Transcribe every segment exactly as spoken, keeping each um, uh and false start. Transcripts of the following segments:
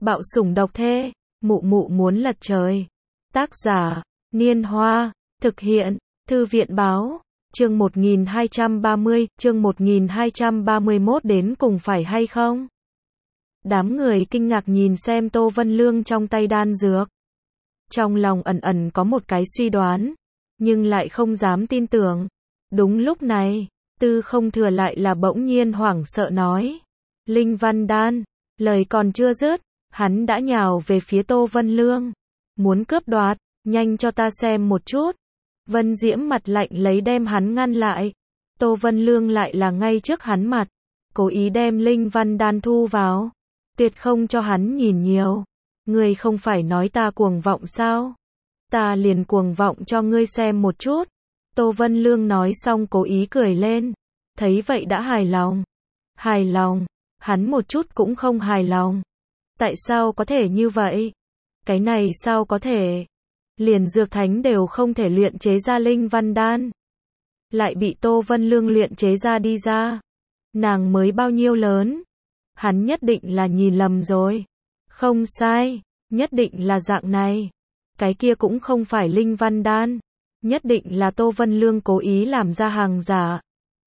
Bạo sủng độc thê, mụ mụ muốn lật trời. Tác giả, Niên Hoa, thực hiện, Thư viện báo, chương một nghìn hai trăm ba mươi, chương một nghìn hai trăm ba mươi mốt đến cùng phải hay không? Đám người kinh ngạc nhìn xem Tô Vân Lương trong tay đan dược. Trong lòng ẩn ẩn có một cái suy đoán, nhưng lại không dám tin tưởng. Đúng lúc này, Tư Không Thừa lại là bỗng nhiên hoảng sợ nói. Linh văn đan, lời còn chưa dứt, hắn đã nhào về phía Tô Vân Lương. Muốn cướp đoạt, nhanh cho ta xem một chút. Vân Diễm mặt lạnh lấy đem hắn ngăn lại. Tô Vân Lương lại là ngay trước hắn mặt, cố ý đem linh văn đan thu vào. Tuyệt không cho hắn nhìn nhiều. Ngươi không phải nói ta cuồng vọng sao? Ta liền cuồng vọng cho ngươi xem một chút. Tô Vân Lương nói xong cố ý cười lên. Thấy vậy đã hài lòng. Hài lòng, hắn một chút cũng không hài lòng. Tại sao có thể như vậy? Cái này sao có thể? Liền dược thánh đều không thể luyện chế ra linh văn đan. Lại bị Tô Vân Lương luyện chế ra đi ra. Nàng mới bao nhiêu lớn? Hắn nhất định là nhìn lầm rồi. Không sai, nhất định là dạng này. Cái kia cũng không phải linh văn đan. Nhất định là Tô Vân Lương cố ý làm ra hàng giả.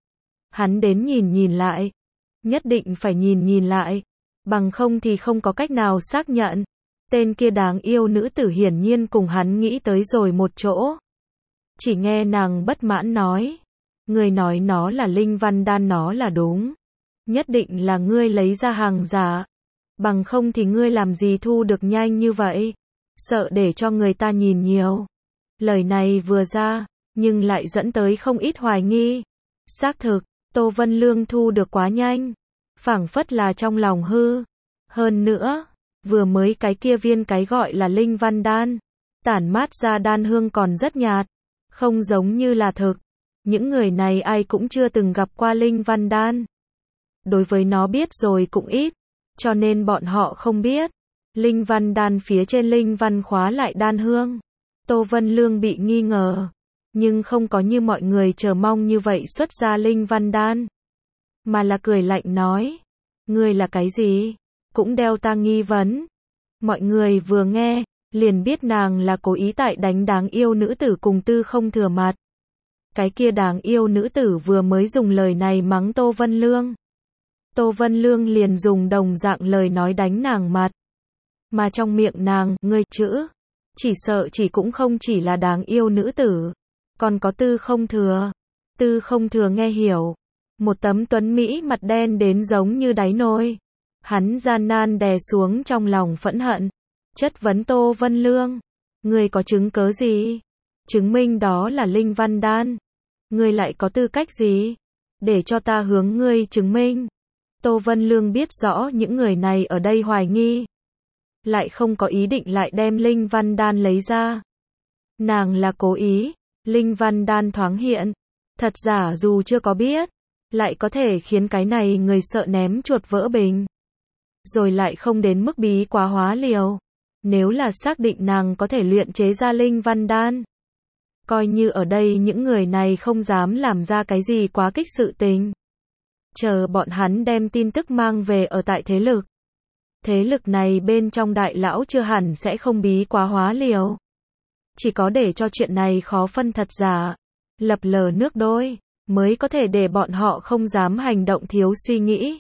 Hắn đến nhìn nhìn lại. Nhất định phải nhìn nhìn lại. Bằng không thì không có cách nào xác nhận. Tên kia đáng yêu nữ tử hiển nhiên cùng hắn nghĩ tới rồi một chỗ. Chỉ nghe nàng bất mãn nói. Ngươi nói nó là linh văn đan, nó là đúng. Nhất định là ngươi lấy ra hàng giả. Bằng không thì ngươi làm gì thu được nhanh như vậy. Sợ để cho người ta nhìn nhiều. Lời này vừa ra, nhưng lại dẫn tới không ít hoài nghi. Xác thực, Tô Vân Lương thu được quá nhanh. Phảng phất là trong lòng hư. Hơn nữa, vừa mới cái kia viên cái gọi là linh văn đan. Tản mát ra đan hương còn rất nhạt. Không giống như là thực. Những người này ai cũng chưa từng gặp qua linh văn đan. Đối với nó biết rồi cũng ít. Cho nên bọn họ không biết. Linh văn đan phía trên linh văn khóa lại đan hương. Tô Vân Lương bị nghi ngờ. Nhưng không có như mọi người chờ mong như vậy xuất ra linh văn đan. Mà là cười lạnh nói. Ngươi là cái gì? Cũng đeo ta nghi vấn. Mọi người vừa nghe, liền biết nàng là cố ý tại đánh đáng yêu nữ tử cùng Tư Không Thừa mặt. Cái kia đáng yêu nữ tử vừa mới dùng lời này mắng Tô Vân Lương. Tô Vân Lương liền dùng đồng dạng lời nói đánh nàng mặt. Mà trong miệng nàng, ngươi chữ, chỉ sợ chỉ cũng không chỉ là đáng yêu nữ tử, còn có Tư Không Thừa. Tư Không Thừa nghe hiểu, một tấm tuấn mỹ mặt đen đến giống như đáy nồi. Hắn gian nan đè xuống trong lòng phẫn hận, chất vấn Tô Vân Lương, ngươi có chứng cớ gì? Chứng minh đó là linh văn đan. Ngươi lại có tư cách gì? Để cho ta hướng ngươi chứng minh. Tô Vân Lương biết rõ những người này ở đây hoài nghi. Lại không có ý định lại đem linh văn đan lấy ra. Nàng là cố ý, linh văn đan thoáng hiện. Thật giả dù chưa có biết, lại có thể khiến cái này người sợ ném chuột vỡ bình. Rồi lại không đến mức bí quá hóa liều. Nếu là xác định nàng có thể luyện chế ra linh văn đan. Coi như ở đây những người này không dám làm ra cái gì quá kích sự tình. Chờ bọn hắn đem tin tức mang về ở tại thế lực. Thế lực này bên trong đại lão chưa hẳn sẽ không bí quá hóa liều. Chỉ có để cho chuyện này khó phân thật giả, lập lờ nước đôi, mới có thể để bọn họ không dám hành động thiếu suy nghĩ.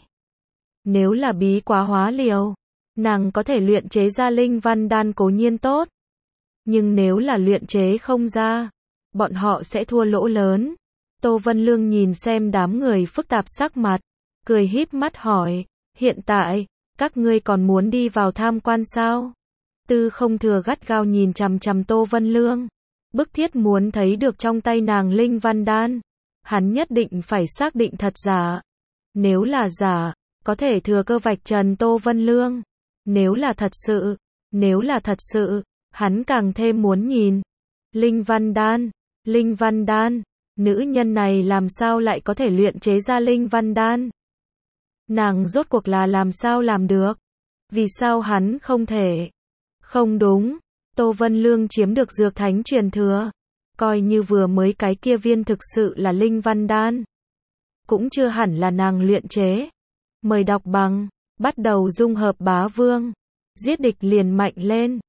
Nếu là bí quá hóa liều, nàng có thể luyện chế ra linh văn đan cố nhiên tốt. Nhưng nếu là luyện chế không ra, bọn họ sẽ thua lỗ lớn. Tô Vân Lương nhìn xem đám người phức tạp sắc mặt, cười híp mắt hỏi, hiện tại, các ngươi còn muốn đi vào tham quan sao? Tư Không Thừa gắt gao nhìn chằm chằm Tô Vân Lương, bức thiết muốn thấy được trong tay nàng linh văn đan. Hắn nhất định phải xác định thật giả. Nếu là giả, có thể thừa cơ vạch trần Tô Vân Lương. Nếu là thật sự, nếu là thật sự, hắn càng thêm muốn nhìn. Linh văn đan, linh văn đan, nữ nhân này làm sao lại có thể luyện chế ra linh văn đan? Nàng rốt cuộc là làm sao làm được? Vì sao hắn không thể? Không đúng, Tô Vân Lương chiếm được dược thánh truyền thừa. Coi như vừa mới cái kia viên thực sự là linh văn đan. Cũng chưa hẳn là nàng luyện chế. Mời đọc bằng, bắt đầu dung hợp bá vương. Giết địch liền mạnh lên.